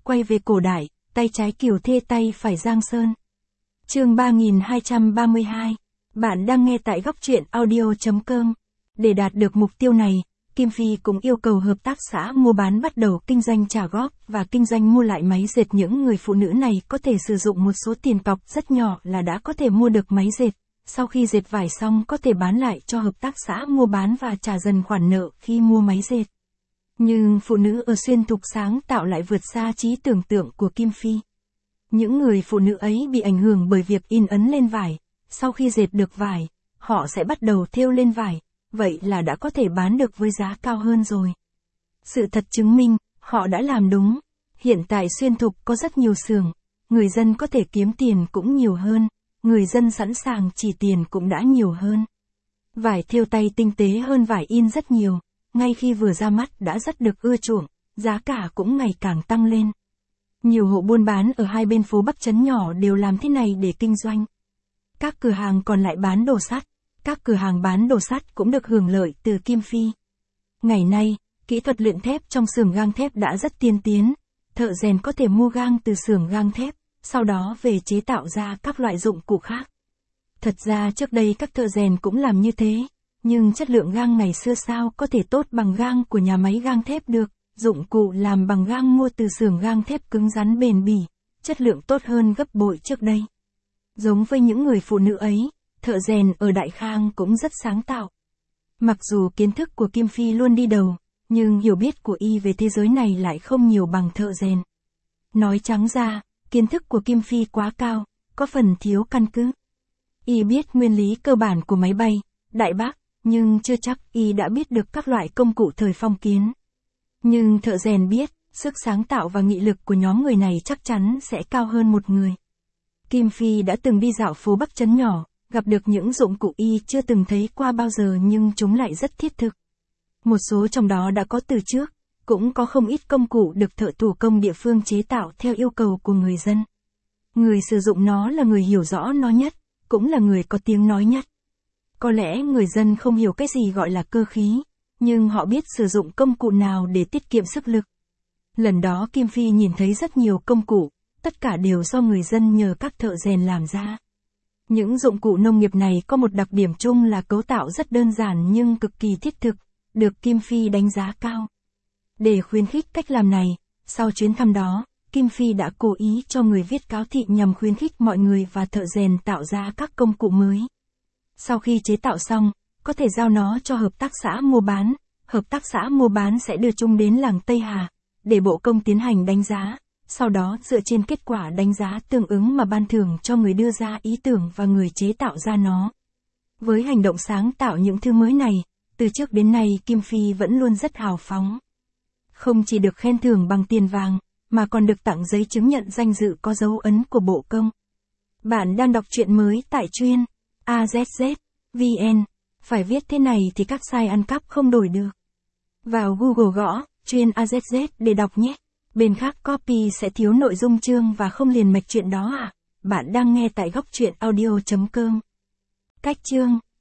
quay về cổ đại, tay trái Kiều Thê tay phải Giang Sơn. Chương 3232. Bạn đang nghe tại góc truyện audio.com. Để đạt được mục tiêu này, Kim Phi cũng yêu cầu hợp tác xã mua bán bắt đầu kinh doanh trả góp và kinh doanh mua lại máy dệt. Những người phụ nữ này có thể sử dụng một số tiền cọc rất nhỏ là đã có thể mua được máy dệt. Sau khi dệt vải xong có thể bán lại cho hợp tác xã mua bán và trả dần khoản nợ khi mua máy dệt. Nhưng phụ nữ ở Xuyên Thục sáng tạo lại vượt xa trí tưởng tượng của Kim Phi. Những người phụ nữ ấy bị ảnh hưởng bởi việc in ấn lên vải. Sau khi dệt được vải, họ sẽ bắt đầu thêu lên vải. Vậy là đã có thể bán được với giá cao hơn rồi. Sự thật chứng minh, họ đã làm đúng. Hiện tại Xuyên Thục có rất nhiều xưởng, người dân có thể kiếm tiền cũng nhiều hơn, người dân sẵn sàng chỉ tiền cũng đã nhiều hơn. Vải thêu tay tinh tế hơn vải in rất nhiều, ngay khi vừa ra mắt đã rất được ưa chuộng, giá cả cũng ngày càng tăng lên. Nhiều hộ buôn bán ở hai bên phố Bắc Trấn nhỏ đều làm thế này để kinh doanh. Các cửa hàng còn lại bán đồ sắt. Các cửa hàng bán đồ sắt cũng được hưởng lợi từ Kim Phi. Ngày nay, kỹ thuật luyện thép trong xưởng gang thép đã rất tiên tiến. Thợ rèn có thể mua gang từ xưởng gang thép, sau đó về chế tạo ra các loại dụng cụ khác. Thật ra trước đây các thợ rèn cũng làm như thế, nhưng chất lượng gang ngày xưa sao có thể tốt bằng gang của nhà máy gang thép được. Dụng cụ làm bằng gang mua từ xưởng gang thép cứng rắn bền bỉ, chất lượng tốt hơn gấp bội trước đây. Giống với những người phụ nữ ấy, thợ rèn ở Đại Khang cũng rất sáng tạo. Mặc dù kiến thức của Kim Phi luôn đi đầu, nhưng hiểu biết của y về thế giới này lại không nhiều bằng thợ rèn. Nói trắng ra, kiến thức của Kim Phi quá cao, có phần thiếu căn cứ. Y biết nguyên lý cơ bản của máy bay, đại bác, nhưng chưa chắc y đã biết được các loại công cụ thời phong kiến. Nhưng thợ rèn biết, sức sáng tạo và nghị lực của nhóm người này chắc chắn sẽ cao hơn một người. Kim Phi đã từng đi dạo phố Bắc Trấn nhỏ, gặp được những dụng cụ y chưa từng thấy qua bao giờ nhưng chúng lại rất thiết thực. Một số trong đó đã có từ trước, cũng có không ít công cụ được thợ thủ công địa phương chế tạo theo yêu cầu của người dân. Người sử dụng nó là người hiểu rõ nó nhất, cũng là người có tiếng nói nhất. Có lẽ người dân không hiểu cái gì gọi là cơ khí, nhưng họ biết sử dụng công cụ nào để tiết kiệm sức lực. Lần đó Kim Phi nhìn thấy rất nhiều công cụ, tất cả đều do người dân nhờ các thợ rèn làm ra. Những dụng cụ nông nghiệp này có một đặc điểm chung là cấu tạo rất đơn giản nhưng cực kỳ thiết thực, được Kim Phi đánh giá cao. Để khuyến khích cách làm này, sau chuyến thăm đó, Kim Phi đã cố ý cho người viết cáo thị nhằm khuyến khích mọi người và thợ rèn tạo ra các công cụ mới. Sau khi chế tạo xong, có thể giao nó cho hợp tác xã mua bán. Hợp tác xã mua bán sẽ đưa chúng đến làng Tây Hà, để bộ công tiến hành đánh giá. Sau đó dựa trên kết quả đánh giá tương ứng mà ban thưởng cho người đưa ra ý tưởng và người chế tạo ra nó. Với hành động sáng tạo những thứ mới này, từ trước đến nay Kim Phi vẫn luôn rất hào phóng. Không chỉ được khen thưởng bằng tiền vàng, mà còn được tặng giấy chứng nhận danh dự có dấu ấn của Bộ Công. Bạn đang đọc truyện mới tại truyện AZZ.vn. Phải viết thế này thì các site ăn cắp không đổi được. Vào Google gõ truyện AZZ để đọc nhé. Bên khác copy sẽ thiếu nội dung chương và không liền mạch chuyện đó à? Bạn đang nghe tại góc truyện audio.com. Cách chương